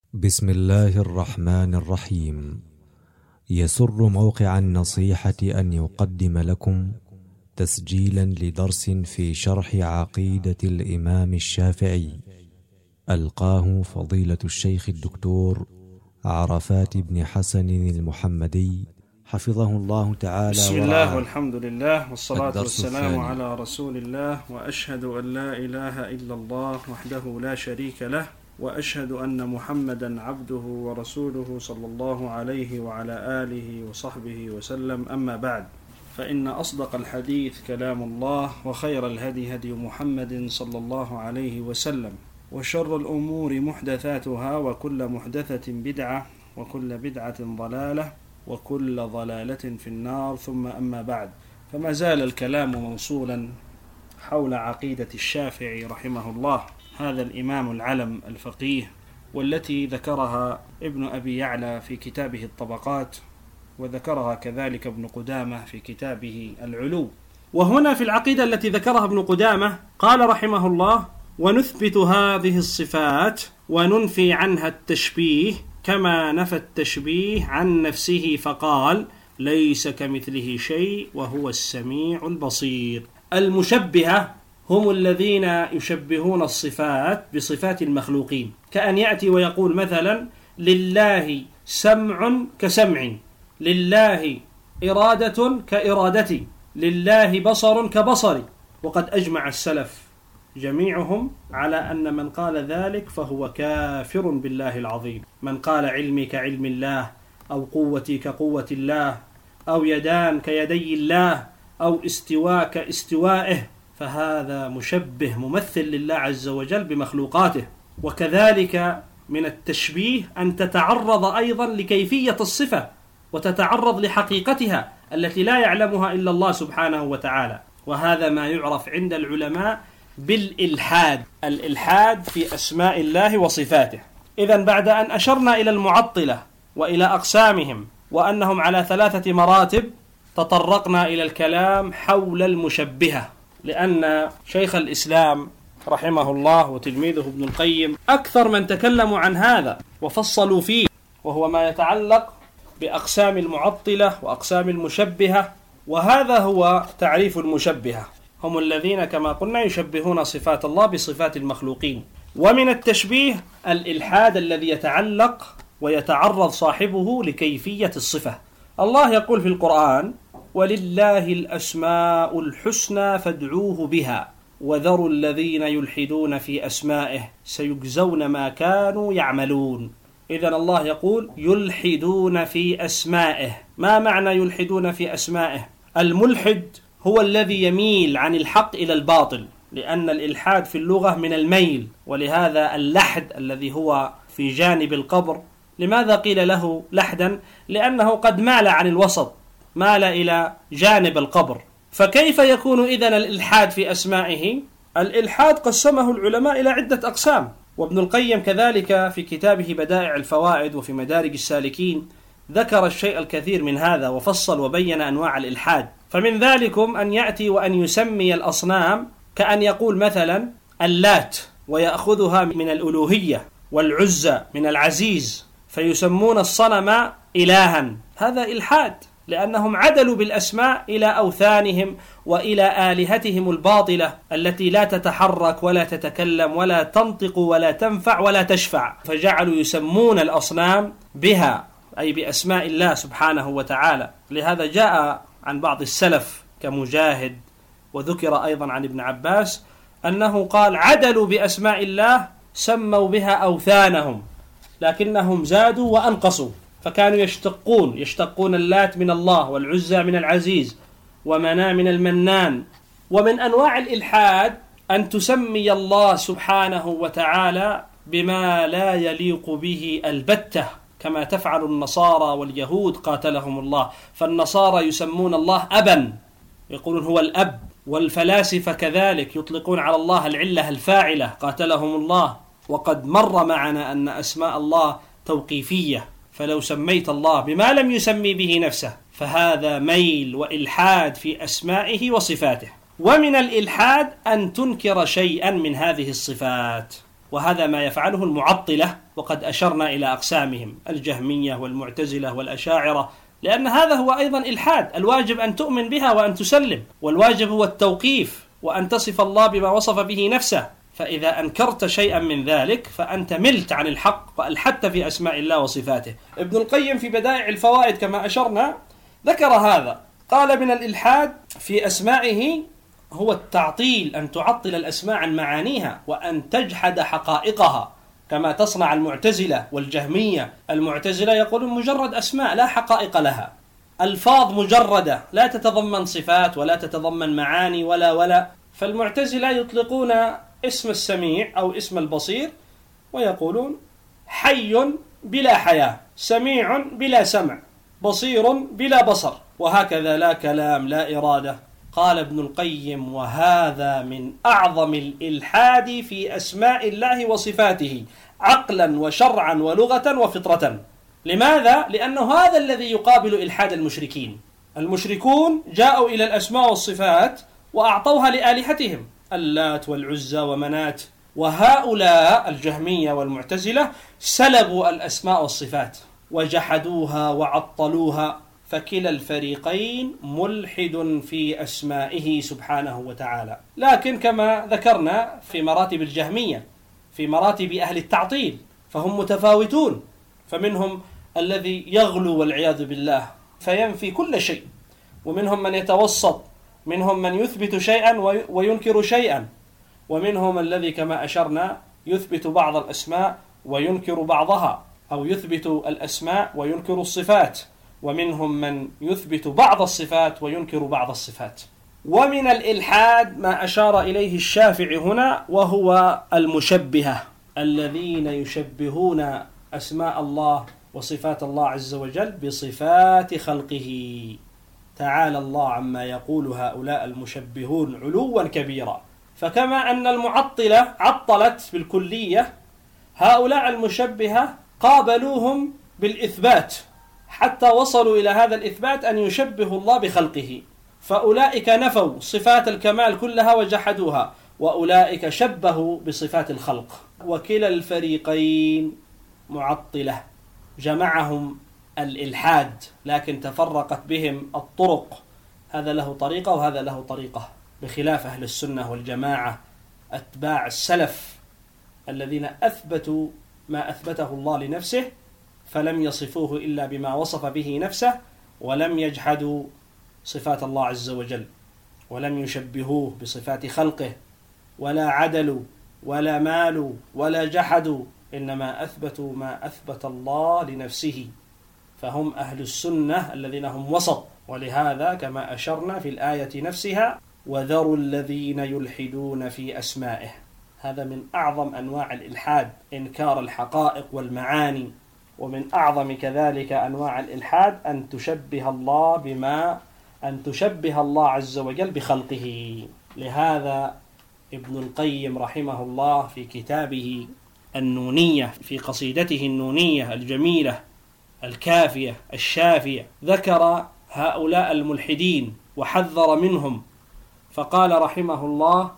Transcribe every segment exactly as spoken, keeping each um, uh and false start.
بسم الله الرحمن الرحيم. يسر موقع النصيحة أن يقدم لكم تسجيلا لدرس في شرح عقيدة الإمام الشافعي، ألقاه فضيلة الشيخ الدكتور عرفات بن حسن المحمدي حفظه الله تعالى. بسم الله والحمد لله والصلاة والسلام الثاني. على رسول الله، وأشهد أن لا إله إلا الله وحده لا شريك له، وأشهد أن محمدا عبده ورسوله صلى الله عليه وعلى آله وصحبه وسلم. أما بعد، فإن أصدق الحديث كلام الله، وخير الهدي هدي محمد صلى الله عليه وسلم، وشر الأمور محدثاتها، وكل محدثة بدعة، وكل بدعة ضلالة، وكل ضلالة في النار. ثم أما بعد، فما زال الكلام موصولا حول عقيدة الشافعي رحمه الله، هذا الإمام العلم الفقيه، والتي ذكرها ابن أبي يعلى في كتابه الطبقات، وذكرها كذلك ابن قدامة في كتابه العلو. وهنا في العقيدة التي ذكرها ابن قدامة قال رحمه الله: ونثبت هذه الصفات وننفي عنها التشبيه كما نفى التشبيه عن نفسه فقال: ليس كمثله شيء وهو السميع البصير. المشبهة هم الذين يشبهون الصفات بصفات المخلوقين، كأن يأتي ويقول مثلا: لله سمع كسمع، لله إرادة كإرادتي، لله بصر كبصري. وقد أجمع السلف جميعهم على أن من قال ذلك فهو كافر بالله العظيم. من قال علمي كعلم الله، أو قوتي كقوة الله، أو يدان كيدي الله، أو استواء كاستوائه، فهذا مشبه ممثل لله عز وجل بمخلوقاته. وكذلك من التشبيه أن تتعرض أيضا لكيفية الصفة، وتتعرض لحقيقتها التي لا يعلمها إلا الله سبحانه وتعالى، وهذا ما يعرف عند العلماء بالإلحاد، الإلحاد في أسماء الله وصفاته. إذن بعد أن أشرنا إلى المعطلة وإلى أقسامهم وأنهم على ثلاثة مراتب، تطرقنا إلى الكلام حول المشبهة، لأن شيخ الإسلام رحمه الله وتلميذه ابن القيم أكثر من تكلموا عن هذا وفصلوا فيه، وهو ما يتعلق بأقسام المعطلة وأقسام المشبهة. وهذا هو تعريف المشبهة: هم الذين كما قلنا يشبهون صفات الله بصفات المخلوقين. ومن التشبيه الإلحاد الذي يتعلق ويتعرض صاحبه لكيفية الصفة. الله يقول في القرآن: ولله الأسماء الحسنى فادعوه بها وذروا الذين يلحدون في أسمائه سيجزون ما كانوا يعملون. إذن الله يقول يلحدون في أسمائه. ما معنى يلحدون في أسمائه؟ الملحد هو الذي يميل عن الحق إلى الباطل، لأن الإلحاد في اللغة من الميل، ولهذا اللحد الذي هو في جانب القبر، لماذا قيل له لحدا؟ لأنه قد مال عن الوسط، مال إلى جانب القبر. فكيف يكون إذن الإلحاد في أسمائه؟ الإلحاد قسمه العلماء إلى عدة أقسام، وابن القيم كذلك في كتابه بدائع الفوائد وفي مدارج السالكين ذكر الشيء الكثير من هذا وفصل وبين أنواع الإلحاد. فمن ذلكم أن يأتي وأن يسمي الأصنام، كأن يقول مثلا اللات ويأخذها من الألوهية، والعزى من العزيز، فيسمون الصنم إلها. هذا إلحاد، لأنهم عدلوا بالأسماء إلى أوثانهم وإلى آلهتهم الباطلة التي لا تتحرك ولا تتكلم ولا تنطق ولا تنفع ولا تشفع، فجعلوا يسمون الأصنام بها، أي بأسماء الله سبحانه وتعالى. لهذا جاء عن بعض السلف كمجاهد، وذكر أيضا عن ابن عباس أنه قال: عدلوا بأسماء الله سموا بها أوثانهم، لكنهم زادوا وأنقصوا، فكانوا يشتقون يشتقون اللات من الله، والعزى من العزيز، ومنى من المنان. ومن أنواع الإلحاد أن تسمي الله سبحانه وتعالى بما لا يليق به البتة، كما تفعل النصارى واليهود قاتلهم الله. فالنصارى يسمون الله أبا، يقولون هو الأب، والفلاسفة كذلك يطلقون على الله العلة الفاعلة قاتلهم الله. وقد مر معنا أن أسماء الله توقيفية، فلو سميت الله بما لم يسمي به نفسه فهذا ميل وإلحاد في أسمائه وصفاته. ومن الإلحاد أن تنكر شيئا من هذه الصفات، وهذا ما يفعله المعطلة وقد أشرنا إلى أقسامهم الجهمية والمعتزلة والأشاعرة، لأن هذا هو أيضا إلحاد. الواجب أن تؤمن بها وأن تسلم، والواجب هو التوقيف وأن تصف الله بما وصف به نفسه. فإذا أنكرت شيئا من ذلك فأنت ملت عن الحق وألحدت في أسماء الله وصفاته. ابن القيم في بدائع الفوائد كما أشرنا ذكر هذا، قال من الإلحاد في أسمائه هو التعطيل، أن تعطل الأسماء عن معانيها وأن تجحد حقائقها، كما تصنع المعتزلة والجهمية. المعتزلة يقولون مجرد أسماء لا حقائق لها، ألفاظ مجردة لا تتضمن صفات ولا تتضمن معاني ولا ولا. فالمعتزلة يطلقون اسم السميع أو اسم البصير ويقولون حي بلا حياة، سميع بلا سمع، بصير بلا بصر، وهكذا لا كلام لا إرادة. قال ابن القيم وهذا من أعظم الإلحاد في أسماء الله وصفاته عقلا وشرعا ولغة وفطرة. لماذا؟ لأنه هذا الذي يقابل إلحاد المشركين. المشركون جاءوا إلى الأسماء والصفات وأعطوها لآلهتهم اللات والعزى ومنات، وهؤلاء الجهمية والمعتزلة سلبوا الأسماء والصفات وجحدوها وعطلوها، فكلا الفريقين ملحد في أسمائه سبحانه وتعالى. لكن كما ذكرنا في مراتب الجهمية، في مراتب أهل التعطيل فهم متفاوتون، فمنهم الذي يغلو والعياذ بالله فينفي كل شيء، ومنهم من يتوسط، منهم من يثبت شيئا وينكر شيئا، ومنهم الذي كما أشرنا يثبت بعض الأسماء وينكر بعضها، أو يثبت الأسماء وينكر الصفات، ومنهم من يثبت بعض الصفات وينكر بعض الصفات. ومن الإلحاد ما أشار إليه الشافعي هنا، وهو المشبهة الذين يشبهون أسماء الله وصفات الله عز وجل بصفات خلقه. تعالى الله عما يقول هؤلاء المشبهون علوا كبيرا. فكما أن المعطلة عطلت بالكلية، هؤلاء المشبهة قابلوهم بالإثبات حتى وصلوا إلى هذا الإثبات أن يشبهوا الله بخلقه. فأولئك نفوا صفات الكمال كلها وجحدوها، وأولئك شبهوا بصفات الخلق. وكلا الفريقين معطلة، جمعهم الإلحاد، لكن تفرقت بهم الطرق، هذا له طريقة وهذا له طريقة، بخلاف أهل السنة والجماعة أتباع السلف الذين أثبتوا ما أثبته الله لنفسه، فلم يصفوه إلا بما وصف به نفسه، ولم يجحدوا صفات الله عز وجل، ولم يشبهوه بصفات خلقه، ولا عدلوا ولا مالوا ولا جحدوا، إنما أثبتوا ما أثبت الله لنفسه، فهم أهل السنة الذين هم وسط. ولهذا كما أشرنا في الآية نفسها وذروا الذين يلحدون في أسمائه، هذا من أعظم أنواع الإلحاد، إنكار الحقائق والمعاني. ومن أعظم كذلك أنواع الإلحاد أن تشبه الله بما أن تشبه الله عز وجل بخلقه. لهذا ابن القيم رحمه الله في كتابه النونية، في قصيدته النونية الجميلة الكافية الشافية، ذكر هؤلاء الملحدين وحذر منهم، فقال رحمه الله: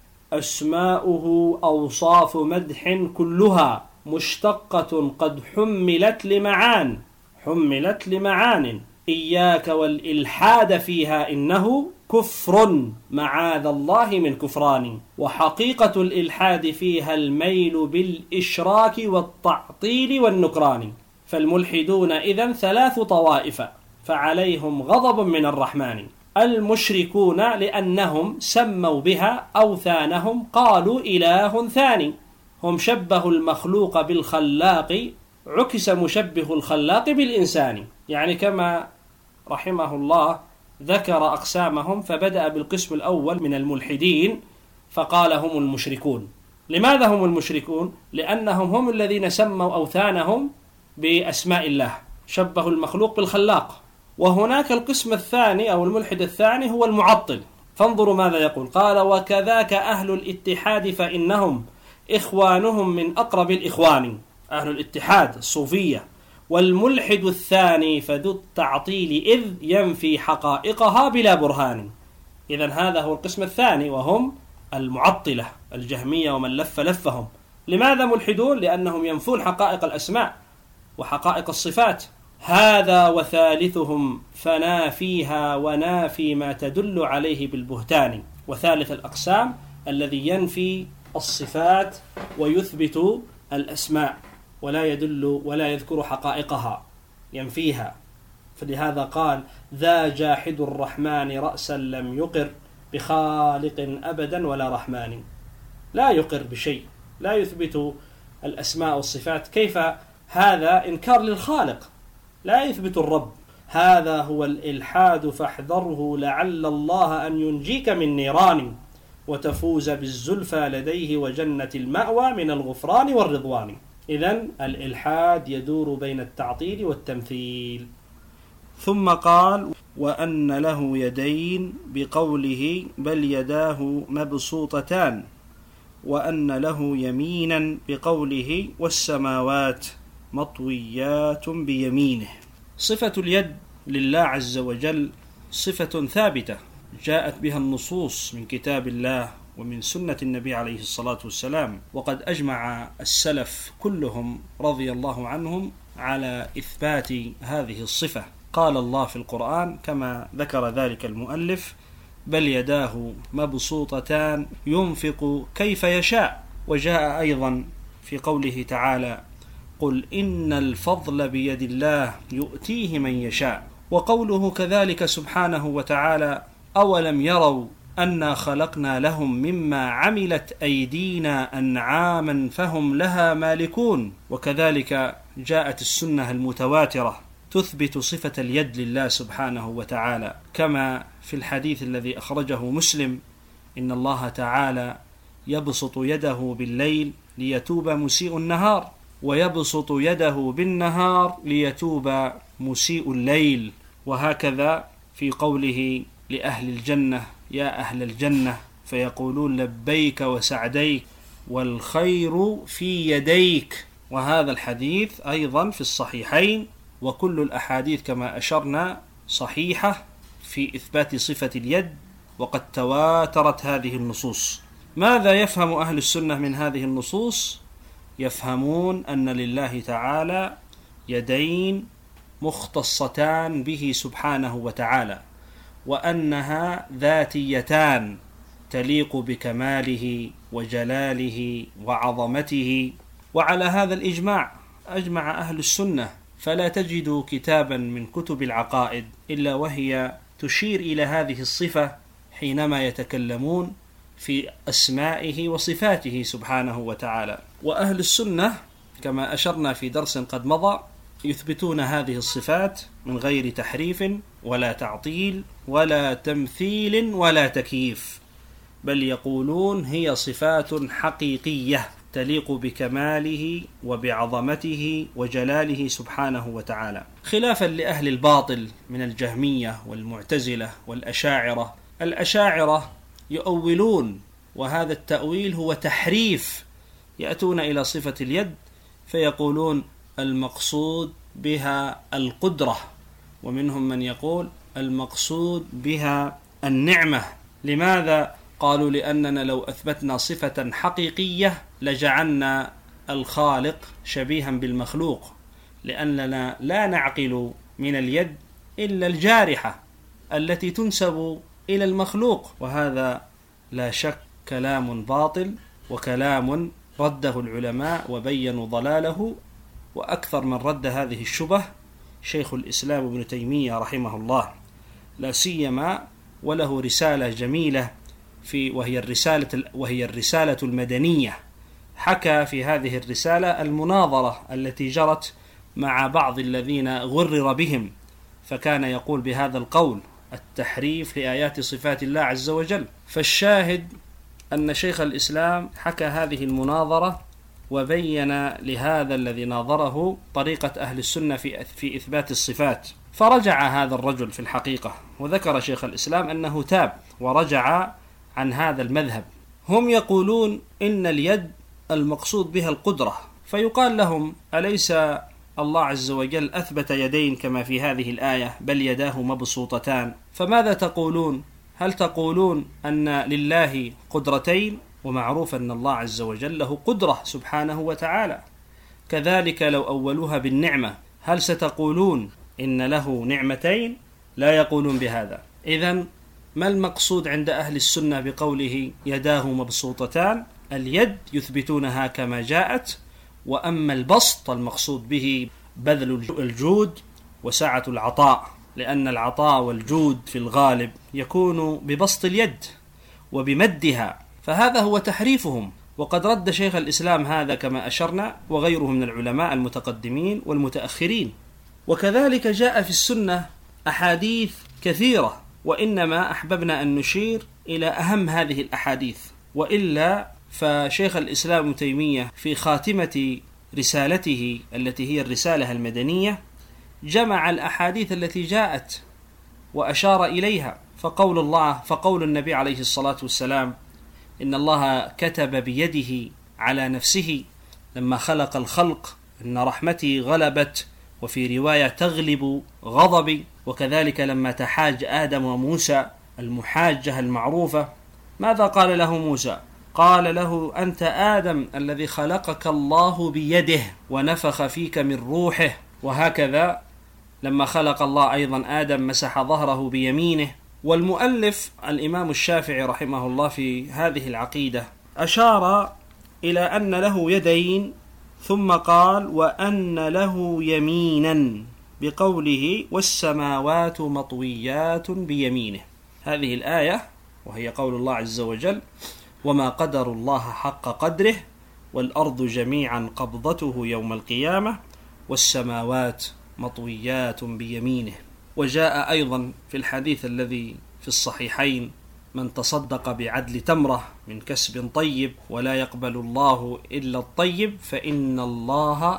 أسماؤه أوصاف مدح كلها مشتقة قد حملت لمعان حملت لمعان إياك والإلحاد فيها إنه كفر معاذ الله من كفران، وحقيقة الإلحاد فيها الميل بالإشراك والتعطيل والنكران. فالملحدون إذن ثلاث طوائف، فعليهم غضب من الرحمن. المشركون لأنهم سموا بها أوثانهم قالوا إله ثاني، هم شبهوا المخلوق بالخلاق، عكس مشبه الخلاق بالإنسان. يعني كما رحمه الله ذكر أقسامهم، فبدأ بالقسم الأول من الملحدين فقال هم المشركون. لماذا هم المشركون؟ لأنهم هم الذين سموا أوثانهم بأسماء الله، شبهوا المخلوق بالخلاق. وهناك القسم الثاني أو الملحد الثاني هو المعطل، فانظروا ماذا يقول. قال: وكذاك أهل الاتحاد فإنهم إخوانهم من أقرب الإخوان، أهل الاتحاد الصوفية. والملحد الثاني فذو التعطيل إذ ينفي حقائقها بلا برهان. إذن هذا هو القسم الثاني، وهم المعطلة الجهمية ومن لف لفهم، لماذا ملحدون؟ لأنهم ينفون حقائق الأسماء وحقائق الصفات. هذا وثالثهم فنافيها ونافي ما تدل عليه بالبهتان. وثالث الأقسام الذي ينفي الصفات ويثبت الأسماء ولا يدل ولا يذكر حقائقها، ينفيها. فلهذا قال: ذا جاحد الرحمن رأسا لم يقر بخالق أبدا ولا رحمن. لا يقر بشيء، لا يثبت الأسماء والصفات. كيف هذا؟ إنكار للخالق، لا يثبت الرب. هذا هو الإلحاد فاحذره لعل الله أن ينجيك من نيران وتفوز بالزلفى لديه وجنة المأوى من الغفران والرضوان. إذن الإلحاد يدور بين التعطيل والتمثيل. ثم قال: وأن له يدين بقوله بل يداه مبسوطتان، وأن له يمينا بقوله والسماوات مطويات بيمينه. صفة اليد لله عز وجل صفة ثابتة جاءت بها النصوص من كتاب الله ومن سنة النبي عليه الصلاة والسلام، وقد أجمع السلف كلهم رضي الله عنهم على إثبات هذه الصفة. قال الله في القرآن كما ذكر ذلك المؤلف: بل يداه مبسوطتان ينفق كيف يشاء. وجاء أيضا في قوله تعالى: قل إن الفضل بيد الله يؤتيه من يشاء. وقوله كذلك سبحانه وتعالى: أولم يروا أنا خلقنا لهم مما عملت أيدينا أنعاما فهم لها مالكون. وكذلك جاءت السنة المتواترة تثبت صفة اليد لله سبحانه وتعالى، كما في الحديث الذي أخرجه مسلم: إن الله تعالى يبسط يده بالليل ليتوب مسيء النهار، ويبسط يده بالنهار ليتوب مسيء الليل. وهكذا في قوله لأهل الجنة: يا أهل الجنة، فيقولون لبيك وسعديك والخير في يديك. وهذا الحديث أيضا في الصحيحين، وكل الأحاديث كما أشرنا صحيحة في إثبات صفة اليد، وقد تواترت هذه النصوص. ماذا يفهم أهل السنة من هذه النصوص؟ يفهمون أن لله تعالى يدين مختصتان به سبحانه وتعالى، وأنها ذاتيتان تليق بكماله وجلاله وعظمته. وعلى هذا الإجماع أجمع أهل السنة، فلا تجد كتابا من كتب العقائد إلا وهي تشير إلى هذه الصفة حينما يتكلمون في أسمائه وصفاته سبحانه وتعالى. وأهل السنة كما أشرنا في درس قد مضى يثبتون هذه الصفات من غير تحريف ولا تعطيل ولا تمثيل ولا تكييف، بل يقولون هي صفات حقيقية تليق بكماله وبعظمته وجلاله سبحانه وتعالى، خلافا لأهل الباطل من الجهمية والمعتزلة والأشاعرة. الأشاعرة يؤولون، وهذا التأويل هو تحريف. يأتون إلى صفة اليد فيقولون المقصود بها القدرة، ومنهم من يقول المقصود بها النعمة. لماذا؟ قالوا لأننا لو أثبتنا صفة حقيقية لجعلنا الخالق شبيها بالمخلوق، لأننا لا نعقل من اليد إلا الجارحة التي تنسب إلى المخلوق، وهذا لا شك كلام باطل وكلام رده العلماء وبينوا ضلاله. وأكثر من رد هذه الشبه شيخ الإسلام ابن تيمية رحمه الله، لا سيما وله رسالة جميلة في وهي الرسالة وهي الرسالة المدنية. حكى في هذه الرسالة المناظرة التي جرت مع بعض الذين غرر بهم، فكان يقول بهذا القول: التحريف لآيات صفات الله عز وجل. فالشاهد أن شيخ الإسلام حكى هذه المناظرة وبين لهذا الذي ناظره طريقة أهل السنة في في إثبات الصفات، فرجع هذا الرجل في الحقيقة، وذكر شيخ الإسلام أنه تاب ورجع عن هذا المذهب. هم يقولون إن اليد المقصود بها القدرة، فيقال لهم: أليس الله عز وجل أثبت يدين كما في هذه الآية بل يداه مبسوطتان؟ فماذا تقولون؟ هل تقولون أن لله قدرتين ومعروف أن الله عز وجل له قدرة سبحانه وتعالى. كذلك لو أولوها بالنعمة هل ستقولون إن له نعمتين؟ لا يقولون بهذا. إذن ما المقصود عند أهل السنة بقوله يداه مبسوطتان؟ اليد يثبتونها كما جاءت، وأما البسط المقصود به بذل الجود وسعة العطاء، لأن العطاء والجود في الغالب يكون ببسط اليد وبمدها، فهذا هو تحريفهم. وقد رد شيخ الإسلام هذا كما أشرنا وغيره من العلماء المتقدمين والمتأخرين. وكذلك جاء في السنة أحاديث كثيرة، وإنما أحببنا أن نشير إلى أهم هذه الأحاديث، وإلا فشيخ الإسلام ابن تيمية في خاتمة رسالته التي هي الرسالة المدنية جمع الأحاديث التي جاءت وأشار إليها. فقول الله فقول النبي عليه الصلاة والسلام إن الله كتب بيده على نفسه لما خلق الخلق إن رحمتي غلبت، وفي رواية تغلب غضبي. وكذلك لما تحاج آدم وموسى المحاجة المعروفة ماذا قال له موسى؟ قال له أنت آدم الذي خلقك الله بيده ونفخ فيك من روحه. وهكذا لما خلق الله أيضا آدم مسح ظهره بيمينه. والمؤلف الإمام الشافعي رحمه الله في هذه العقيدة أشار إلى أن له يدين، ثم قال وأن له يمينا بقوله والسماوات مطويات بيمينه. هذه الآية وهي قول الله عز وجل وما قدر الله حق قدره والأرض جميعا قبضته يوم القيامة والسماوات مطويات بيمينه. وجاء أيضا في الحديث الذي في الصحيحين من تصدق بعدل تمرة من كسب طيب ولا يقبل الله إلا الطيب فإن الله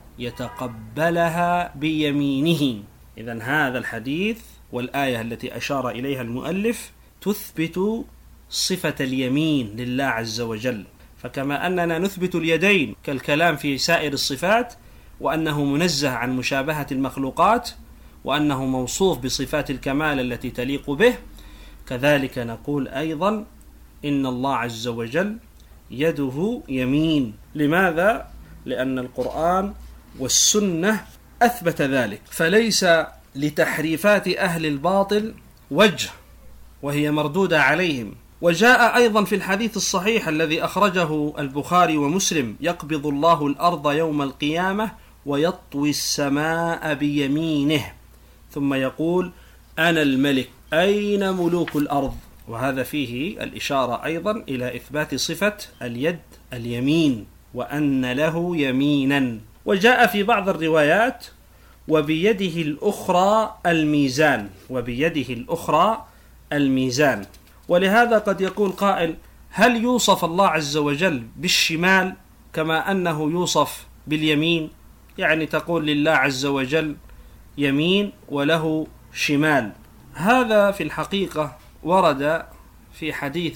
يتقبلها بيمينه. إذن هذا الحديث والآية التي أشار إليها المؤلف تثبت صفة اليمين لله عز وجل. فكما أننا نثبت اليدين كالكلام في سائر الصفات وأنه منزه عن مشابهة المخلوقات وأنه موصوف بصفات الكمال التي تليق به، كذلك نقول أيضا إن الله عز وجل يده يمين. لماذا؟ لأن القرآن والسنة أثبت ذلك، فليس لتحريفات أهل الباطل وجه وهي مردودة عليهم. وجاء أيضا في الحديث الصحيح الذي أخرجه البخاري ومسلم يقبض الله الأرض يوم القيامة ويطوي السماء بيمينه ثم يقول أنا الملك أين ملوك الأرض؟ وهذا فيه الإشارة أيضا إلى إثبات صفة اليد اليمين وأن له يمينا. وجاء في بعض الروايات وبيده الأخرى الميزان، وبيده الأخرى الميزان. ولهذا قد يقول قائل هل يوصف الله عز وجل بالشمال كما أنه يوصف باليمين؟ يعني تقول لله عز وجل يمين وله شمال. هذا في الحقيقة ورد في حديث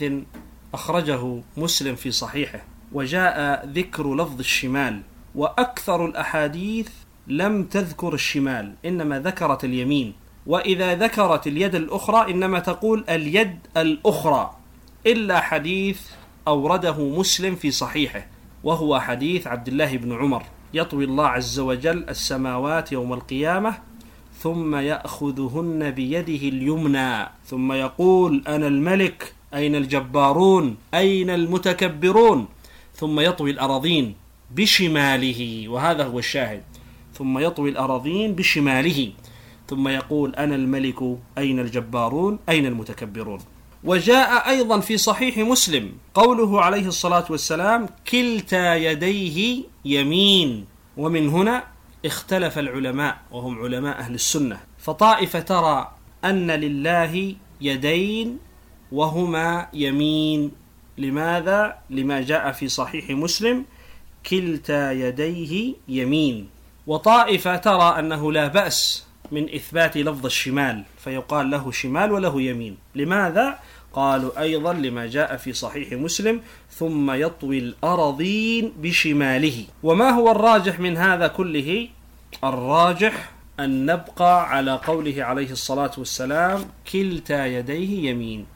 أخرجه مسلم في صحيحه وجاء ذكر لفظ الشمال، وأكثر الأحاديث لم تذكر الشمال إنما ذكرت اليمين. وإذا ذكرت اليد الأخرى إنما تقول اليد الأخرى، إلا حديث أورده مسلم في صحيحه وهو حديث عبد الله بن عمر يطوي الله عز وجل السماوات يوم القيامة ثم يأخذهن بيده اليمنى ثم يقول أنا الملك أين الجبارون أين المتكبرون، ثم يطوي الأراضين بشماله، وهذا هو الشاهد، ثم يطوي الأراضين بشماله ثم يقول أنا الملك أين الجبارون أين المتكبرون. وجاء أيضا في صحيح مسلم قوله عليه الصلاة والسلام كلتا يديه يمين. ومن هنا اختلف العلماء وهم علماء أهل السنة، فطائفة ترى أن لله يدين وهما يمين. لماذا؟ لما جاء في صحيح مسلم كلتا يديه يمين. وطائفة ترى أنه لا بأس من إثبات لفظ الشمال فيقال له شمال وله يمين. لماذا؟ قالوا أيضا لما جاء في صحيح مسلم ثم يطوي الأراضين بشماله. وما هو الراجح من هذا كله؟ الراجح أن نبقى على قوله عليه الصلاة والسلام كلتا يديه يمين،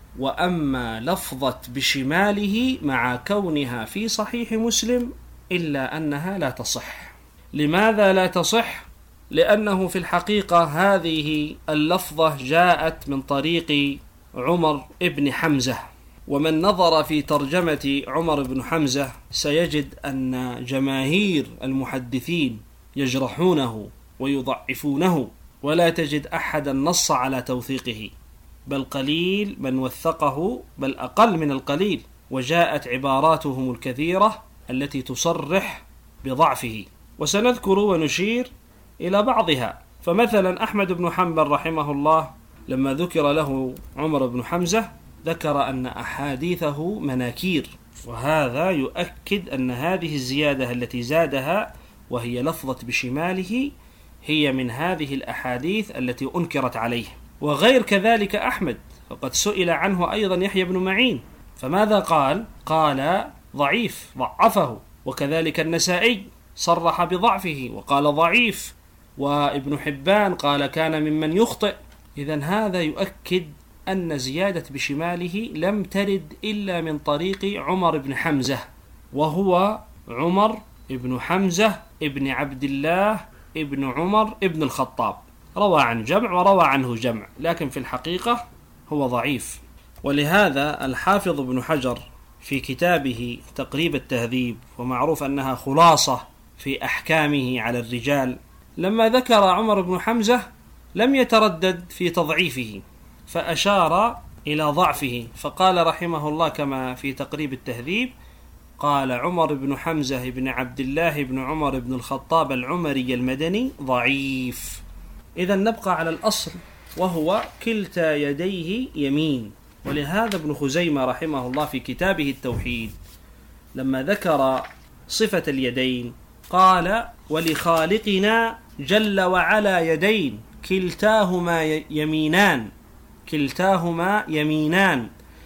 وأما لفظة بشماله مع كونها في صحيح مسلم إلا أنها لا تصح. لماذا لا تصح؟ لأنه في الحقيقة هذه اللفظة جاءت من طريق عمر ابن حمزة، ومن نظر في ترجمة عمر بن حمزة سيجد أن جماهير المحدثين يجرحونه ويضعفونه، ولا تجد أحدا نص على توثيقه، بل قليل من وثقه، بل أقل من القليل، وجاءت عباراتهم الكثيرة التي تصرح بضعفه، وسنذكر ونشير إلى بعضها. فمثلا أحمد بن حنبل رحمه الله لما ذكر له عمر بن حمزة ذكر أن أحاديثه مناكير، وهذا يؤكد أن هذه الزيادة التي زادها وهي لفظة بشماله هي من هذه الأحاديث التي أنكرت عليه. وغير كذلك أحمد فقد سئل عنه أيضا يحيى بن معين، فماذا قال؟ قال ضعيف، ضعفه. وكذلك النسائي صرح بضعفه وقال ضعيف، وابن حبان قال كان ممن يخطئ. إذن هذا يؤكد أن زيادة بشماله لم ترد إلا من طريق عمر بن حمزة، وهو عمر بن حمزة ابن عبد الله ابن عمر ابن الخطاب، روى عن جمع وروى عنه جمع، لكن في الحقيقة هو ضعيف. ولهذا الحافظ ابن حجر في كتابه تقريب التهذيب، ومعروف أنها خلاصة في أحكامه على الرجال، لما ذكر عمر بن حمزة لم يتردد في تضعيفه، فأشار إلى ضعفه، فقال رحمه الله كما في تقريب التهذيب: قال عمر بن حمزة بن عبد الله بن عمر بن الخطاب العمري المدني ضعيف. إذن نبقى على الأصل وهو كلتا يديه يمين. ولهذا ابن خزيمة رحمه الله في كتابه التوحيد لما ذكر صفة اليدين قال: ولخالقنا جل وعلا يدين كلتاهما يمينان، كلتاهما يمينان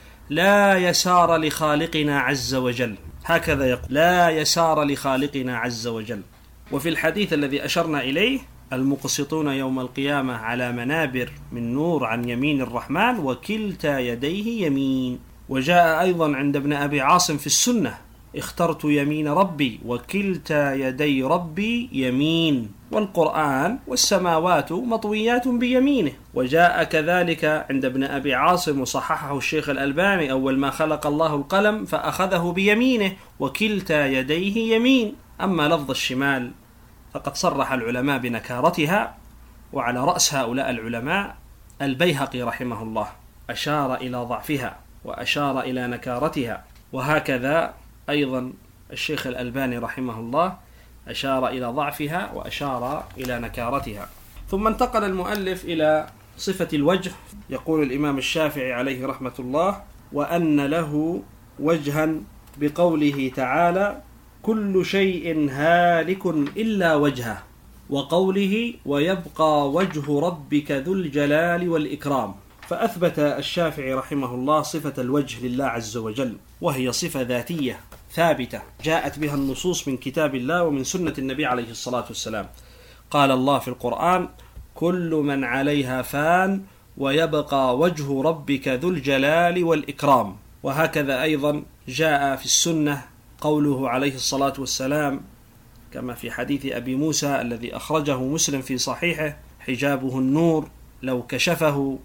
لا يسار لخالقنا عز وجل، هكذا يقول: لا يسار لخالقنا عز وجل. وفي الحديث الذي أشرنا إليه: المقسطون يوم القيامة على منابر من نور عن يمين الرحمن وكلتا يديه يمين. وجاء أيضا عند ابن أبي عاصم في السنة: اخترت يمين ربي وكلتا يدي ربي يمين. والقرآن والسماوات مطويات بيمينه. وجاء كذلك عند ابن أبي عاصم وصححه الشيخ الألباني: أول ما خلق الله القلم فأخذه بيمينه وكلتا يديه يمين. أما لفظ الشمال فقد صرح العلماء بنكارتها، وعلى رأس هؤلاء العلماء البيهقي رحمه الله، أشار إلى ضعفها وأشار إلى نكارتها، وهكذا أيضا الشيخ الألباني رحمه الله أشار إلى ضعفها وأشار إلى نكارتها. ثم انتقل المؤلف إلى صفة الوجه. يقول الإمام الشافعي عليه رحمة الله: وأن له وجها بقوله تعالى: كل شيء هالك إلا وجهه، وقوله: ويبقى وجه ربك ذو الجلال والإكرام. فأثبت الشافعي رحمه الله صفة الوجه لله عز وجل، وهي صفة ذاتية ثابتة جاءت بها النصوص من كتاب الله ومن سنة النبي عليه الصلاة والسلام. قال الله في القرآن: كل من عليها فان ويبقى وجه ربك ذو الجلال والإكرام. وهكذا أيضا جاء في السنة قوله عليه الصلاة والسلام كما في حديث أبي موسى الذي أخرجه مسلم في صحيحه: حجابه النور لو كشفه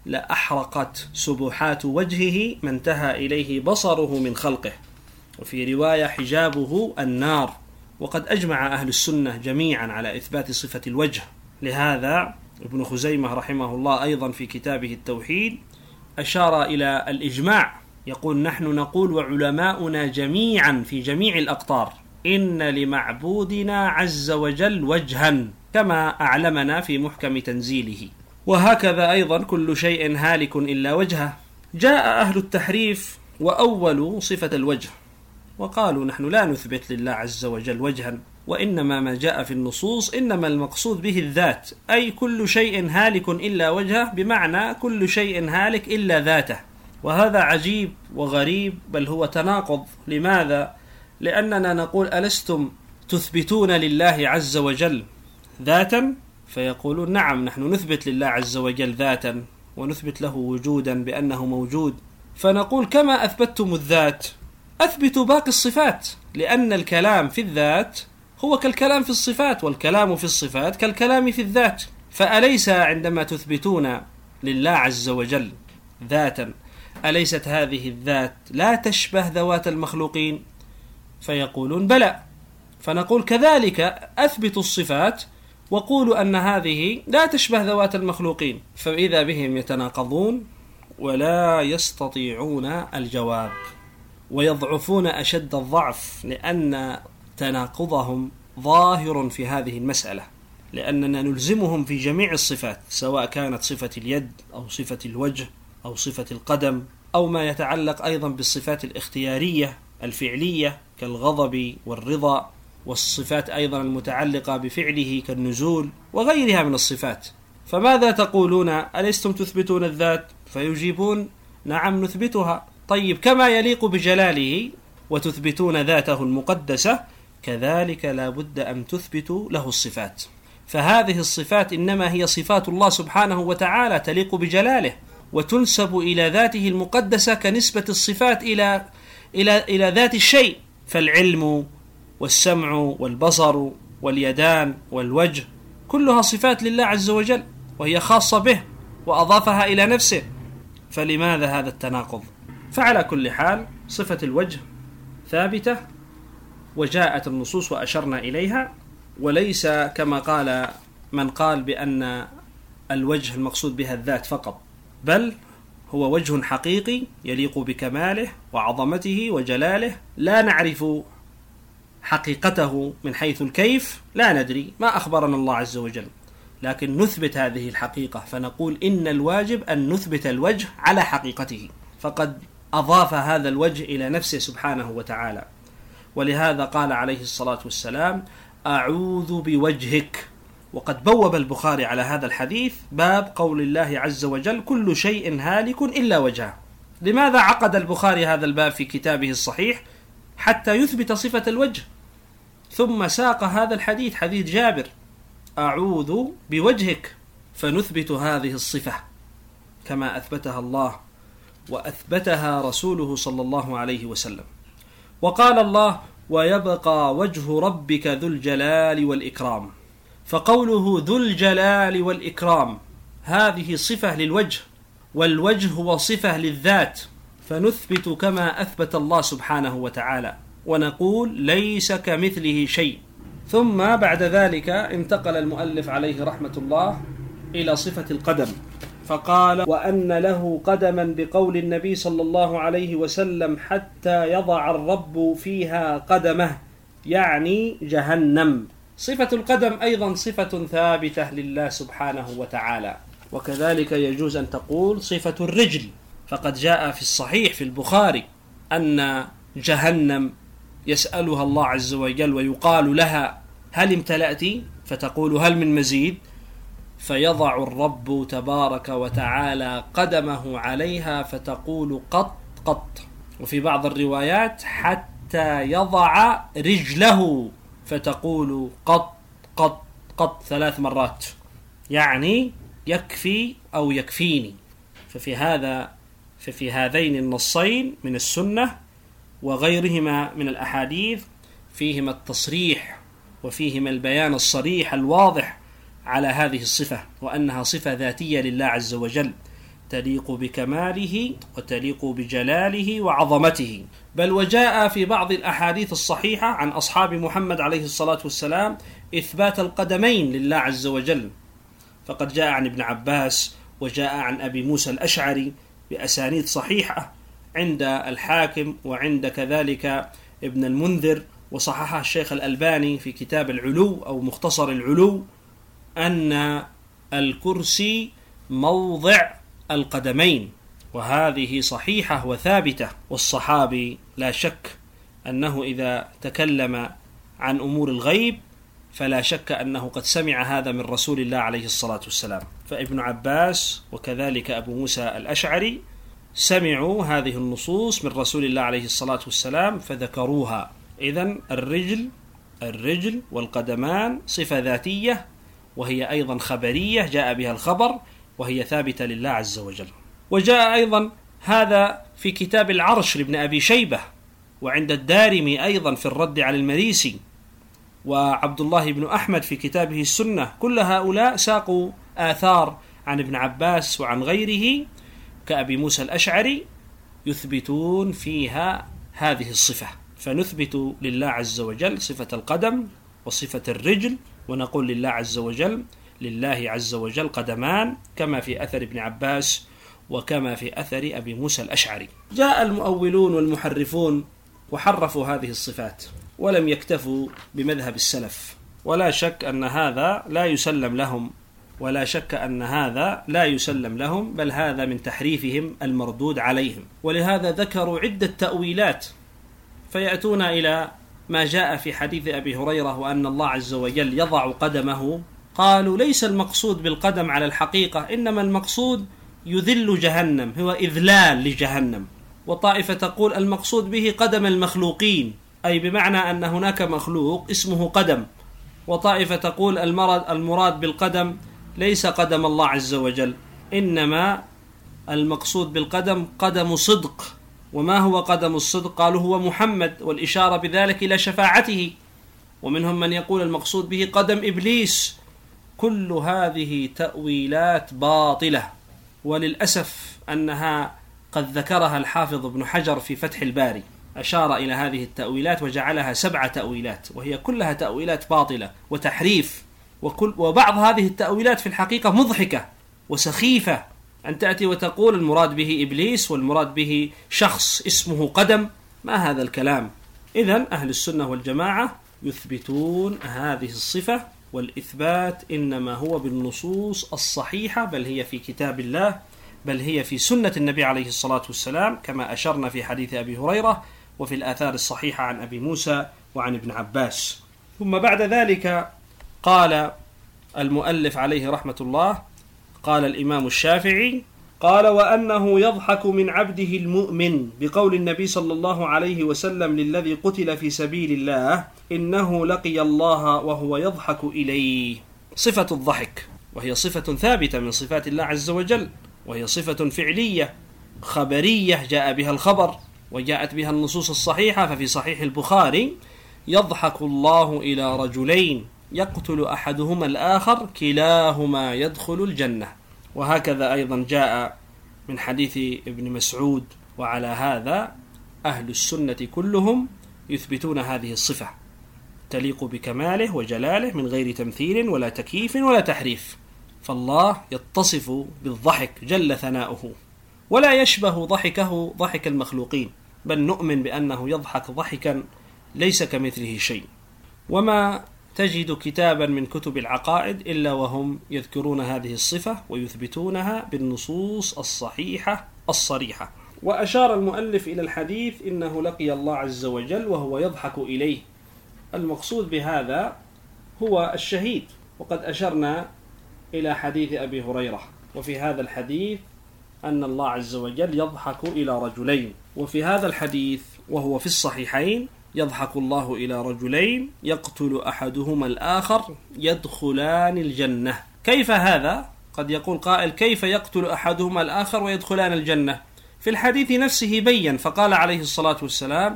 لأحرقت سبحات وجهه ما انتهى إليه بصره من خلقه. وفي رواية: حجابه النار. وقد أجمع أهل السنة جميعا على إثبات صفة الوجه. لهذا ابن خزيمة رحمه الله أيضا في كتابه التوحيد أشار إلى الإجماع، يقول: نحن نقول وعلماؤنا جميعا في جميع الأقطار إن لمعبودنا عز وجل وجها، كما أعلمنا في محكم تنزيله. وهكذا أيضا كل شيء هالك إلا وجهه. جاء أهل التحريف وأولوا صفة الوجه وقالوا: نحن لا نثبت لله عز وجل وجها، وإنما ما جاء في النصوص إنما المقصود به الذات، أي كل شيء هالك إلا وجهه، بمعنى كل شيء هالك إلا ذاته. وهذا عجيب وغريب، بل هو تناقض. لماذا؟ لأننا نقول: ألستم تثبتون لله عز وجل ذاتا؟ فيقولون: نعم، نحن نثبت لله عز وجل ذاتا ونثبت له وجودا بأنه موجود، فنقول كما أثبتتم الذات أثبتوا باقي الصفات، لأن الكلام في الذات هو كالكلام في الصفات، والكلام في الصفات كالكلام في الذات. فأليس عندما تثبتون لله عز وجل ذاتا أليست هذه الذات لا تشبه ذوات المخلوقين؟ فيقولون بلى. فنقول كذلك أثبتوا الصفات وقولوا أن هذه لا تشبه ذوات المخلوقين، فإذا بهم يتناقضون ولا يستطيعون الجواب ويضعفون أشد الضعف، لأن تناقضهم ظاهر في هذه المسألة، لأننا نلزمهم في جميع الصفات، سواء كانت صفة اليد أو صفة الوجه أو صفة القدم أو ما يتعلق أيضا بالصفات الاختيارية الفعلية كالغضب والرضا، والصفات أيضا المتعلقة بفعله كالنزول وغيرها من الصفات. فماذا تقولون؟ ألستم تثبتون الذات؟ فيجيبون نعم نثبتها. طيب كما يليق بجلاله وتثبتون ذاته المقدسة كذلك لا بد أن تثبتوا له الصفات، فهذه الصفات إنما هي صفات الله سبحانه وتعالى تليق بجلاله وتنسب إلى ذاته المقدسة كنسبة الصفات إلى إلى إلى ذات الشيء، فالعلم والسمع والبصر واليدان والوجه كلها صفات لله عز وجل وهي خاصة به وأضافها إلى نفسه، فلماذا هذا التناقض؟ فعلى كل حال صفة الوجه ثابتة وجاءت النصوص وأشرنا إليها، وليس كما قال من قال بأن الوجه المقصود بها الذات فقط، بل هو وجه حقيقي يليق بكماله وعظمته وجلاله، لا نعرف حقيقته من حيث الكيف، لا ندري ما أخبرنا الله عز وجل، لكن نثبت هذه الحقيقة، فنقول إن الواجب أن نثبت الوجه على حقيقته، فقد أضاف هذا الوجه إلى نفسه سبحانه وتعالى. ولهذا قال عليه الصلاة والسلام أعوذ بوجهك، وقد بوب البخاري على هذا الحديث باب قول الله عز وجل كل شيء هالك إلا وجهه. لماذا عقد البخاري هذا الباب في كتابه الصحيح؟ حتى يثبت صفة الوجه، ثم ساق هذا الحديث حديث جابر أعوذ بوجهك، فنثبت هذه الصفة كما أثبتها الله وأثبتها رسوله صلى الله عليه وسلم. وقال الله ويبقى وجه ربك ذو الجلال والإكرام، فقوله ذو الجلال والإكرام هذه صفة للوجه، والوجه هو صفة للذات، فنثبت كما أثبت الله سبحانه وتعالى ونقول ليس كمثله شيء. ثم بعد ذلك انتقل المؤلف عليه رحمة الله إلى صفة القدم، فقال وأن له قدما بقول النبي صلى الله عليه وسلم حتى يضع الرب فيها قدمه، يعني جهنم. صفة القدم أيضا صفة ثابتة لله سبحانه وتعالى، وكذلك يجوز أن تقول صفة الرجل، فقد جاء في الصحيح في البخاري أن جهنم يسألها الله عز وجل ويقال لها هل امتلأت؟ فتقول هل من مزيد؟ فيضع الرب تبارك وتعالى قدمه عليها فتقول قط قط، وفي بعض الروايات حتى يضع رجله فتقول قط قط قط ثلاث مرات، يعني يكفي أو يكفيني. ففي هذا ففي هذين النصين من السنة وغيرهما من الأحاديث فيهما التصريح وفيهما البيان الصريح الواضح على هذه الصفة، وأنها صفة ذاتية لله عز وجل تليق بكماله وتليق بجلاله وعظمته. بل وجاء في بعض الأحاديث الصحيحة عن أصحاب محمد عليه الصلاة والسلام إثبات القدمين لله عز وجل، فقد جاء عن ابن عباس وجاء عن أبي موسى الأشعري بأسانيد صحيحة عند الحاكم وعند كذلك ابن المنذر، وصححها الشيخ الألباني في كتاب العلو أو مختصر العلو، أن الكرسي موضع القدمين، وهذه صحيحة وثابتة. والصحابي لا شك أنه إذا تكلم عن أمور الغيب فلا شك أنه قد سمع هذا من رسول الله عليه الصلاة والسلام، فابن عباس وكذلك أبو موسى الأشعري سمعوا هذه النصوص من رسول الله عليه الصلاة والسلام فذكروها. إذن الرجل الرجل والقدمان صفة ذاتية، وهي أيضا خبرية جاء بها الخبر، وهي ثابتة لله عز وجل. وجاء أيضا هذا في كتاب العرش لابن أبي شيبة، وعند الدارمي أيضا في الرد على المريسي، وعبد الله بن أحمد في كتابه السنة. كل هؤلاء ساقوا آثار عن ابن عباس وعن غيره كأبي موسى الأشعري يثبتون فيها هذه الصفة. فنثبت لله عز وجل صفة القدم وصفة الرجل، ونقول لله عز وجل لله عز وجل قدمان، كما في أثر ابن عباس وكما في أثر أبي موسى الأشعري. جاء المؤولون والمحرفون وحرفوا هذه الصفات ولم يكتفوا بمذهب السلف، ولا شك أن هذا لا يسلم لهم ولا شك أن هذا لا يسلم لهم بل هذا من تحريفهم المردود عليهم. ولهذا ذكروا عدة تأويلات، فيأتون إلى ما جاء في حديث أبي هريرة وأن الله عز وجل يضع قدمه، قالوا ليس المقصود بالقدم على الحقيقة، إنما المقصود يذل جهنم، هو إذلال لجهنم. وطائفة تقول المقصود به قدم المخلوقين، أي بمعنى أن هناك مخلوق اسمه قدم. وطائفة تقول المراد المراد بالقدم ليس قدم الله عز وجل، إنما المقصود بالقدم قدم صدق. وما هو قدم الصدق؟ قالوا هو محمد، والإشارة بذلك إلى شفاعته. ومنهم من يقول المقصود به قدم إبليس. كل هذه تأويلات باطلة، وللأسف أنها قد ذكرها الحافظ ابن حجر في فتح الباري، أشار إلى هذه التأويلات وجعلها سبع تأويلات، وهي كلها تأويلات باطلة وتحريف. وكل وبعض هذه التأويلات في الحقيقة مضحكة وسخيفة، أن تأتي وتقول المراد به إبليس والمراد به شخص اسمه قدم. ما هذا الكلام؟ إذن أهل السنة والجماعة يثبتون هذه الصفة، والإثبات إنما هو بالنصوص الصحيحة، بل هي في كتاب الله، بل هي في سنة النبي عليه الصلاة والسلام، كما أشرنا في حديث أبي هريرة وفي الآثار الصحيحة عن أبي موسى وعن ابن عباس. ثم بعد ذلك قال المؤلف عليه رحمة الله، قال الإمام الشافعي قال وأنه يضحك من عبده المؤمن بقول النبي صلى الله عليه وسلم للذي قتل في سبيل الله إنه لقي الله وهو يضحك إليه. صفة الضحك، وهي صفة ثابتة من صفات الله عز وجل، وهي صفة فعلية خبرية جاء بها الخبر وجاءت بها النصوص الصحيحة. ففي صحيح البخاري يضحك الله إلى رجلين يقتل أحدهما الآخر كلاهما يدخل الجنة. وهكذا أيضا جاء من حديث ابن مسعود. وعلى هذا أهل السنة كلهم يثبتون هذه الصفة تليق بكماله وجلاله من غير تمثيل ولا تكييف ولا تحريف. فالله يتصف بالضحك جل ثناؤه، ولا يشبه ضحكه ضحك المخلوقين، بل نؤمن بأنه يضحك ضحكا ليس كمثله شيء. وما تجد كتابا من كتب العقائد إلا وهم يذكرون هذه الصفة ويثبتونها بالنصوص الصحيحة الصريحة. وأشار المؤلف إلى الحديث إنه لقي الله عز وجل وهو يضحك إليه. المقصود بهذا هو الشهيد، وقد أشرنا إلى حديث أبي هريرة، وفي هذا الحديث أن الله عز وجل يضحك إلى رجلين، وفي هذا الحديث وهو في الصحيحين يضحك الله إلى رجلين يقتل أحدهما الآخر يدخلان الجنة. كيف هذا؟ قد يقول قائل كيف يقتل أحدهما الآخر ويدخلان الجنة؟ في الحديث نفسه بيّن فقال عليه الصلاة والسلام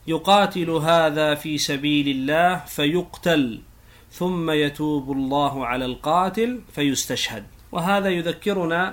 يقاتل هذا في سبيل الله فيقتل ثم يتوب الله على القاتل فيستشهد. وهذا يذكرنا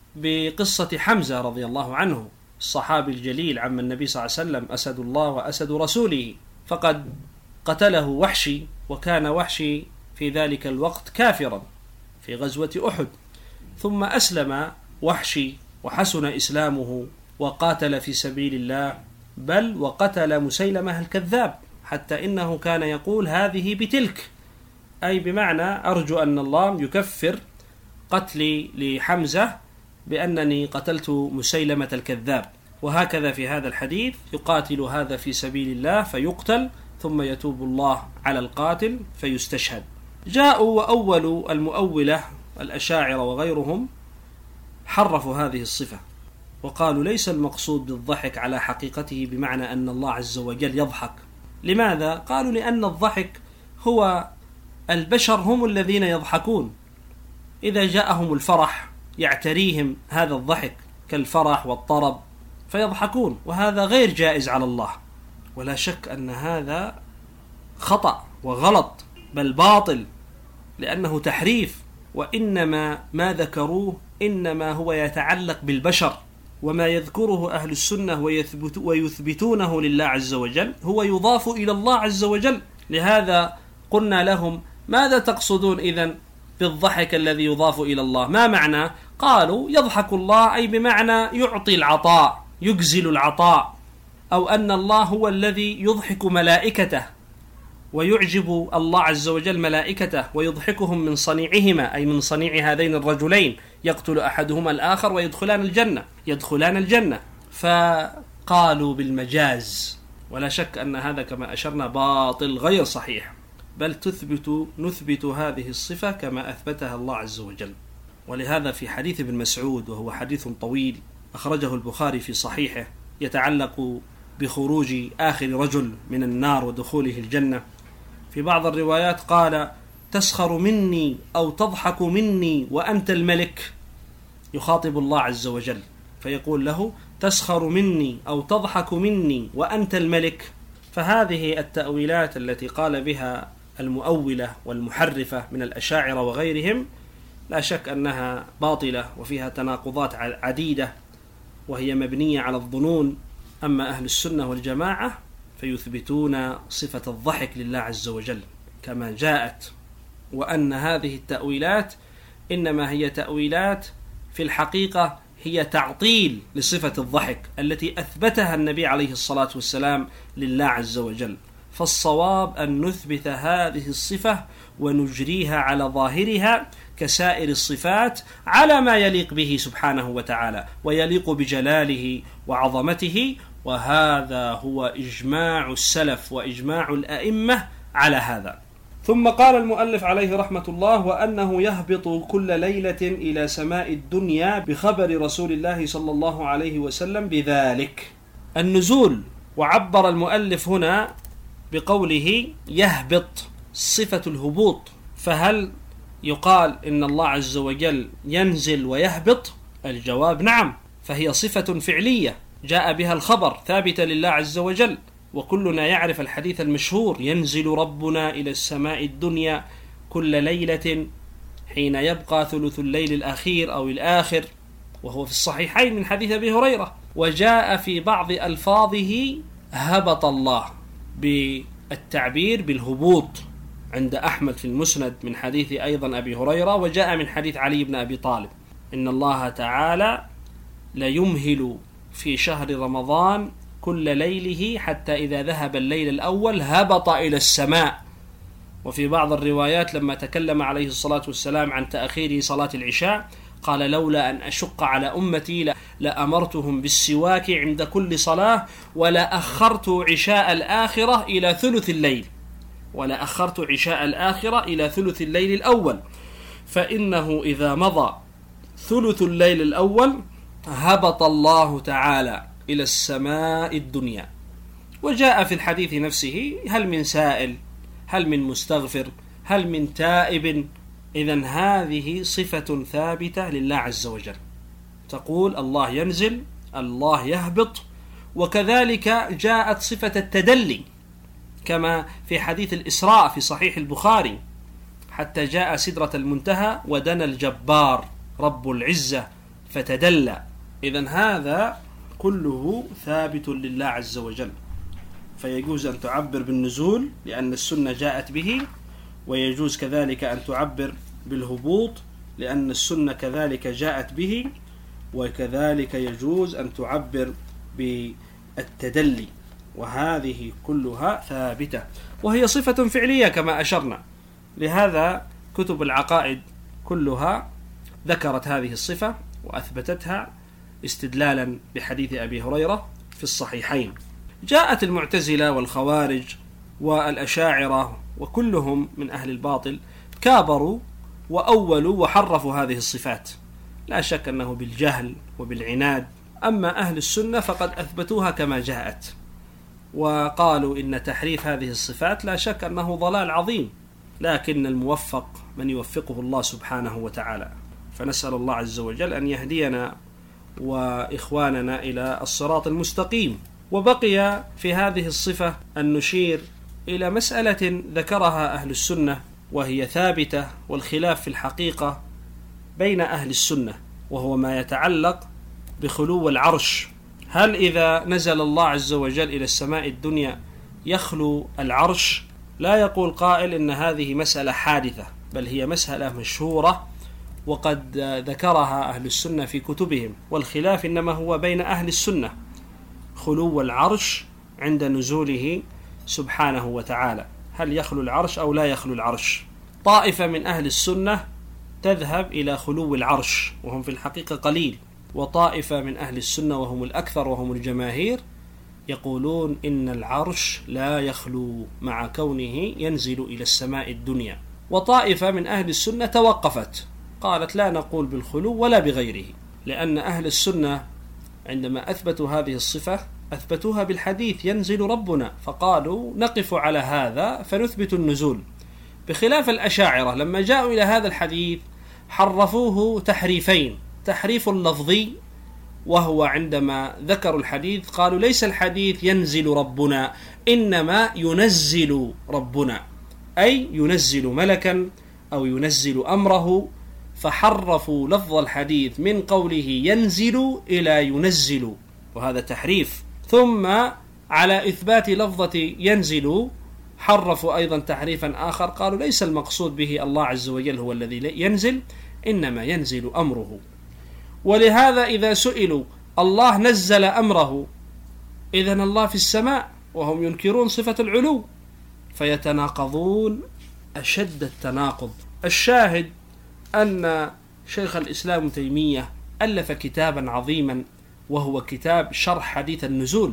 بقصة حمزة رضي الله عنه، الصحابي الجليل عم النبي صلى الله عليه وسلم، أسد الله وأسد رسوله. فقد قتله وحشي، وكان وحشي في ذلك الوقت كافرا في غزوة أحد، ثم أسلم وحشي وحسن إسلامه وقاتل في سبيل الله، بل وقتل مسيلمة الكذاب، حتى إنه كان يقول هذه بتلك، أي بمعنى أرجو أن الله يكفر قتلي لحمزة بأنني قتلت مسيلمة الكذاب. وهكذا في هذا الحديث يقاتل هذا في سبيل الله فيقتل ثم يتوب الله على القاتل فيستشهد. جاءوا وأول المؤولة الأشاعرة وغيرهم حرفوا هذه الصفة وقالوا ليس المقصود بالضحك على حقيقته بمعنى أن الله عز وجل يضحك. لماذا؟ قالوا لأن الضحك هو البشر هم الذين يضحكون، إذا جاءهم الفرح يعتريهم هذا الضحك كالفرح والطرب فيضحكون، وهذا غير جائز على الله، ولا شك أن هذا خطأ وغلط بل باطل، لأنه تحريف، وإنما ما ذكروه إنما هو يتعلق بالبشر، وما يذكره أهل السنة ويثبت ويثبتونه لله عز وجل هو يضاف إلى الله عز وجل. لهذا قلنا لهم: ماذا تقصدون إذن بالضحك الذي يضاف إلى الله؟ ما معنى؟ قالوا: يضحك الله أي بمعنى يعطي العطاء، يجزل العطاء، أو أن الله هو الذي يضحك ملائكته ويعجب الله عز وجل ملائكته ويضحكهم من صنيعهما، أي من صنيع هذين الرجلين، يقتل أحدهما الآخر ويدخلان الجنة يدخلان الجنة فقالوا بالمجاز، ولا شك أن هذا كما أشرنا باطل غير صحيح، بل تثبت نثبت هذه الصفة كما أثبتها الله عز وجل. ولهذا في حديث ابن مسعود، وهو حديث طويل أخرجه البخاري في صحيحه، يتعلق بخروج آخر رجل من النار ودخوله الجنة، في بعض الروايات قال: تسخر مني أو تضحك مني وأنت الملك، يخاطب الله عز وجل فيقول له: تسخر مني أو تضحك مني وأنت الملك. فهذه التأويلات التي قال بها المؤولة والمحرفة من الأشاعرة وغيرهم لا شك أنها باطلة وفيها تناقضات عديدة، وهي مبنية على الظنون. أما أهل السنة والجماعة فيثبتون صفة الضحك لله عز وجل كما جاءت، وأن هذه التأويلات إنما هي تأويلات في الحقيقة هي تعطيل لصفة الضحك التي أثبتها النبي عليه الصلاة والسلام لله عز وجل. فالصواب أن نثبت هذه الصفة ونجريها على ظاهرها كسائر الصفات على ما يليق به سبحانه وتعالى ويليق بجلاله وعظمته، وهذا هو إجماع السلف وإجماع الأئمة على هذا. ثم قال المؤلف عليه رحمة الله: وأنه يهبط كل ليلة إلى سماء الدنيا بخبر رسول الله صلى الله عليه وسلم بذلك. النزول، وعبر المؤلف هنا بقوله يهبط، صفة الهبوط، فهل يقال إن الله عز وجل ينزل ويهبط؟ الجواب نعم، فهي صفة فعلية جاء بها الخبر ثابتة لله عز وجل، وكلنا يعرف الحديث المشهور: ينزل ربنا إلى السماء الدنيا كل ليلة حين يبقى ثلث الليل الأخير أو الآخر، وهو في الصحيحين من حديث أبي هريرة. وجاء في بعض ألفاظه هبط الله بالتعبير بالهبوط عند أحمد في المسند من حديث أيضا أبي هريرة، وجاء من حديث علي بن أبي طالب: إن الله تعالى لا يمهل في شهر رمضان كل ليله حتى إذا ذهب الليل الأول هبط إلى السماء. وفي بعض الروايات لما تكلم عليه الصلاة والسلام عن تأخير صلاة العشاء قال: لولا أن أشق على أمتي لأمرتهم بالسواك عند كل صلاة ولا أخرت عشاء الآخرة إلى ثلث الليل ولا أخرت عشاء الآخرة إلى ثلث الليل الأول، فإنه إذا مضى ثلث الليل الأول هبط الله تعالى إلى السماء الدنيا. وجاء في الحديث نفسه: هل من سائل، هل من مستغفر، هل من تائب. إذن هذه صفة ثابتة لله عز وجل، تقول الله ينزل، الله يهبط. وكذلك جاءت صفة التدلي كما في حديث الإسراء في صحيح البخاري: حتى جاء سدرة المنتهى ودنا الجبار رب العزة فتدلى. إذن هذا كله ثابت لله عز وجل، فيجوز أن تعبر بالنزول لأن السنة جاءت به، ويجوز كذلك أن تعبر بالهبوط لأن السنة كذلك جاءت به، وكذلك يجوز أن تعبر بالتدلي، وهذه كلها ثابتة وهي صفة فعلية كما أشرنا. لهذا كتب العقائد كلها ذكرت هذه الصفة وأثبتتها استدلالا بحديث أبي هريرة في الصحيحين. جاءت المعتزلة والخوارج والأشاعرة وكلهم من أهل الباطل كابروا وأولوا وحرفوا هذه الصفات، لا شك أنه بالجهل وبالعناد. أما أهل السنة فقد أثبتوها كما جاءت، وقالوا إن تحريف هذه الصفات لا شك أنه ضلال عظيم، لكن الموفق من يوفقه الله سبحانه وتعالى. فنسأل الله عز وجل أن يهدينا وإخواننا إلى الصراط المستقيم. وبقي في هذه الصفة أن نشير إلى مسألة ذكرها أهل السنة وهي ثابتة، والخلاف في الحقيقة بين أهل السنة، وهو ما يتعلق بخلو العرش. هل إذا نزل الله عز وجل إلى السماء الدنيا يخلو العرش؟ لا يقول قائل إن هذه مسألة حادثة، بل هي مسألة مشهورة وقد ذكرها أهل السنة في كتبهم، والخلاف إنما هو بين أهل السنة خلو العرش عند نزوله سبحانه وتعالى، هل يخلو العرش أو لا يخلو العرش؟ طائفة من أهل السنة تذهب إلى خلو العرش وهم في الحقيقة قليل، وطائفة من أهل السنة وهم الأكثر وهم الجماهير يقولون إن العرش لا يخلو مع كونه ينزل إلى السماء الدنيا. وطائفة من أهل السنة توقفت، قالت لا نقول بالخلو ولا بغيره، لأن أهل السنة عندما أثبتوا هذه الصفة أثبتوها بالحديث ينزل ربنا، فقالوا نقف على هذا فنثبت النزول، بخلاف الأشاعرة لما جاءوا إلى هذا الحديث حرفوه تحريفين: تحريف لفظي، وهو عندما ذكروا الحديث قالوا ليس الحديث ينزل ربنا، إنما ينزل ربنا، أي ينزل ملكا أو ينزل أمره، فحرفوا لفظ الحديث من قوله ينزل إلى ينزل، وهذا تحريف. ثم على إثبات لفظة ينزل حرفوا أيضا تحريفا آخر، قالوا ليس المقصود به الله عز وجل هو الذي ينزل، إنما ينزل أمره. ولهذا إذا سئلوا الله نزل أمره، إذن الله في السماء، وهم ينكرون صفة العلو، فيتناقضون أشد التناقض. الشاهد أن شيخ الإسلام تيمية ألف كتابا عظيما وهو كتاب شرح حديث النزول،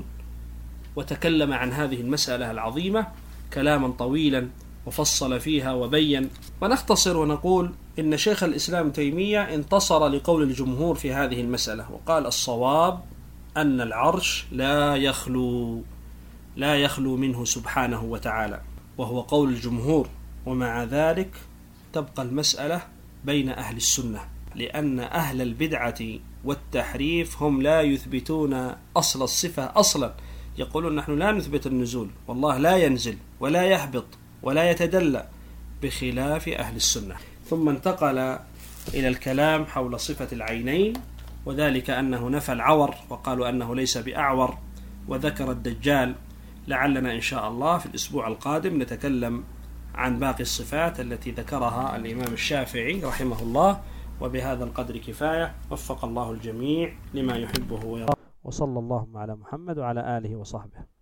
وتكلم عن هذه المسألة العظيمة كلاما طويلا وفصل فيها وبين. ونختصر ونقول إن شيخ الإسلام تيمية انتصر لقول الجمهور في هذه المسألة، وقال الصواب أن العرش لا يخلو لا يخلو منه سبحانه وتعالى، وهو قول الجمهور. ومع ذلك تبقى المسألة بين أهل السنة، لأن أهل البدعة والتحريف هم لا يثبتون أصل الصفة أصلا، يقولون نحن لا نثبت النزول، والله لا ينزل ولا يهبط ولا يتدلى، بخلاف أهل السنة. ثم انتقل إلى الكلام حول صفة العينين، وذلك أنه نفى العور وقالوا أنه ليس بأعور، وذكر الدجال. لعلنا إن شاء الله في الأسبوع القادم نتكلم عن باقي الصفات التي ذكرها الإمام الشافعي رحمه الله. وبهذا القدر كفاية، وفق الله الجميع لما يحبه ويرضاه، وصلى الله على محمد وعلى آله وصحبه.